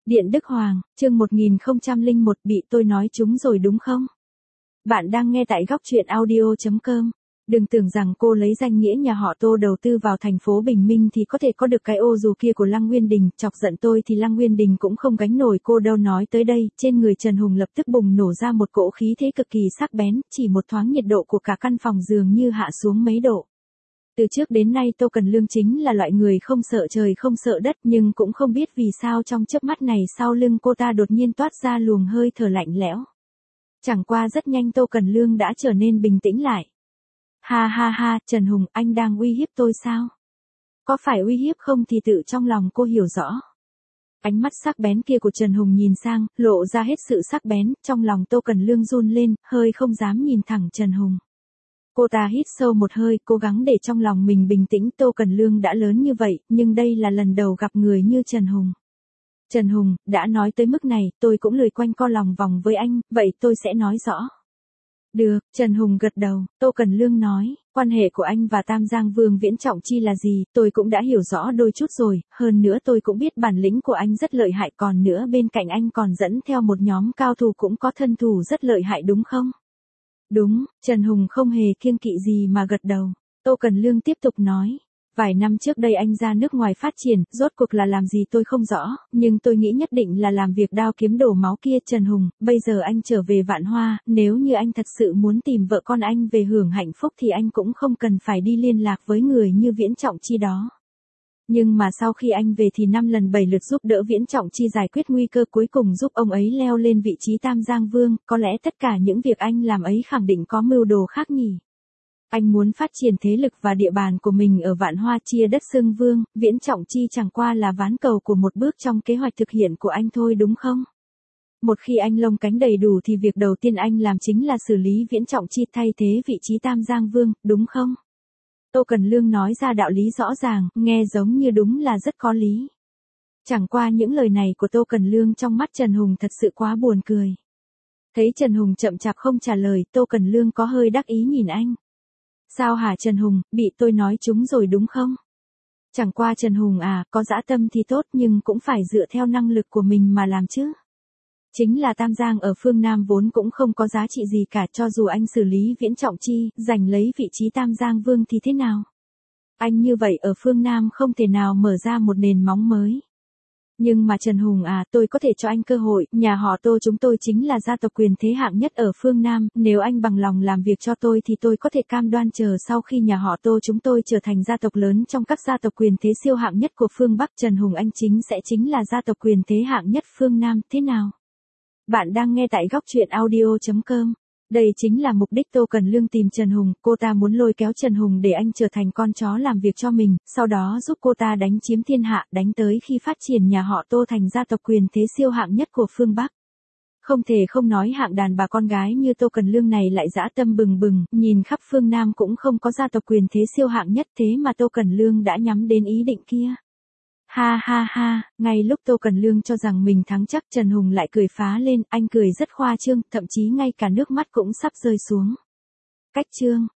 Điện Đức Hoàng, chương 1001 bị tôi nói trúng rồi đúng không? Bạn đang nghe tại góc truyện audio.com. Đừng tưởng rằng cô lấy danh nghĩa nhà họ Tô đầu tư vào thành phố Bình Minh thì có thể có được cái ô dù kia của Lăng Nguyên Đình, chọc giận tôi thì Lăng Nguyên Đình cũng không gánh nổi cô đâu. Nói tới đây, trên người Trần Hùng lập tức bùng nổ ra một cỗ khí thế cực kỳ sắc bén, chỉ một thoáng nhiệt độ của cả căn phòng dường như hạ xuống mấy độ. Từ trước đến nay Tô Cần Lương chính là loại người không sợ trời không sợ đất, nhưng cũng không biết vì sao trong chớp mắt này sau lưng cô ta đột nhiên toát ra luồng hơi thở lạnh lẽo. Chẳng qua rất nhanh Tô Cần Lương đã trở nên bình tĩnh lại. Ha ha ha, Trần Hùng, anh đang uy hiếp tôi sao? Có phải uy hiếp không thì tự trong lòng cô hiểu rõ. Ánh mắt sắc bén kia của Trần Hùng nhìn sang, lộ ra hết sự sắc bén, trong lòng Tô Cần Lương run lên, hơi không dám nhìn thẳng Trần Hùng. Cô ta hít sâu một hơi, cố gắng để trong lòng mình bình tĩnh. Tô Cần Lương đã lớn như vậy, nhưng đây là lần đầu gặp người như Trần Hùng. Trần Hùng, đã nói tới mức này, tôi cũng lười quanh co lòng vòng với anh, vậy tôi sẽ nói rõ. Được, Trần Hùng gật đầu. Tô Cần Lương nói, quan hệ của anh và Tam Giang Vương Viễn Trọng Chi là gì, tôi cũng đã hiểu rõ đôi chút rồi, hơn nữa tôi cũng biết bản lĩnh của anh rất lợi hại, còn nữa bên cạnh anh còn dẫn theo một nhóm cao thủ cũng có thân thủ rất lợi hại đúng không? Đúng, Trần Hùng không hề kiêng kỵ gì mà gật đầu. Tô Cần Lương tiếp tục nói. Vài năm trước đây anh ra nước ngoài phát triển, rốt cuộc là làm gì tôi không rõ, nhưng tôi nghĩ nhất định là làm việc đao kiếm đổ máu kia. Trần Hùng, bây giờ anh trở về Vạn Hoa, nếu như anh thật sự muốn tìm vợ con anh về hưởng hạnh phúc thì anh cũng không cần phải đi liên lạc với người như Viễn Trọng Chi đó. Nhưng mà sau khi anh về thì 5 lần 7 lượt giúp đỡ Viễn Trọng Chi giải quyết nguy cơ, cuối cùng giúp ông ấy leo lên vị trí Tam Giang Vương, có lẽ tất cả những việc anh làm ấy khẳng định có mưu đồ khác nhỉ. Anh muốn phát triển thế lực và địa bàn của mình ở Vạn Hoa, chia đất xưng vương, Viễn Trọng Chi chẳng qua là ván cầu của một bước trong kế hoạch thực hiện của anh thôi đúng không? Một khi anh lông cánh đầy đủ thì việc đầu tiên anh làm chính là xử lý Viễn Trọng Chi, thay thế vị trí Tam Giang Vương, đúng không? Tô Cần Lương nói ra đạo lý rõ ràng, nghe giống như đúng là rất có lý. Chẳng qua những lời này của Tô Cần Lương trong mắt Trần Hùng thật sự quá buồn cười. Thấy Trần Hùng chậm chạp không trả lời, Tô Cần Lương có hơi đắc ý nhìn anh. Sao hả Trần Hùng, bị tôi nói trúng rồi đúng không? Chẳng qua Trần Hùng à, có dã tâm thì tốt nhưng cũng phải dựa theo năng lực của mình mà làm chứ. Chính là Tam Giang ở phương Nam vốn cũng không có giá trị gì cả, cho dù anh xử lý Viễn Trọng Chi, giành lấy vị trí Tam Giang Vương thì thế nào? Anh như vậy ở phương Nam không thể nào mở ra một nền móng mới. Nhưng mà Trần Hùng à, tôi có thể cho anh cơ hội, nhà họ Tô chúng tôi chính là gia tộc quyền thế hạng nhất ở phương Nam, nếu anh bằng lòng làm việc cho tôi thì tôi có thể cam đoan chờ sau khi nhà họ Tô chúng tôi trở thành gia tộc lớn trong các gia tộc quyền thế siêu hạng nhất của phương Bắc, Trần Hùng anh chính là gia tộc quyền thế hạng nhất phương Nam, thế nào? Bạn đang nghe tại góc truyện audio.com. Đây chính là mục đích Tô Cần Lương tìm Trần Hùng, cô ta muốn lôi kéo Trần Hùng để anh trở thành con chó làm việc cho mình, sau đó giúp cô ta đánh chiếm thiên hạ, đánh tới khi phát triển nhà họ Tô thành gia tộc quyền thế siêu hạng nhất của phương Bắc. Không thể không nói hạng đàn bà con gái như Tô Cần Lương này lại dã tâm bừng bừng, nhìn khắp phương Nam cũng không có gia tộc quyền thế siêu hạng nhất, thế mà Tô Cần Lương đã nhắm đến ý định kia. Ha ha ha, ngay lúc Tô Cần Lương cho rằng mình thắng chắc, Trần Hùng lại cười phá lên, anh cười rất khoa trương, thậm chí ngay cả nước mắt cũng sắp rơi xuống. Cách chương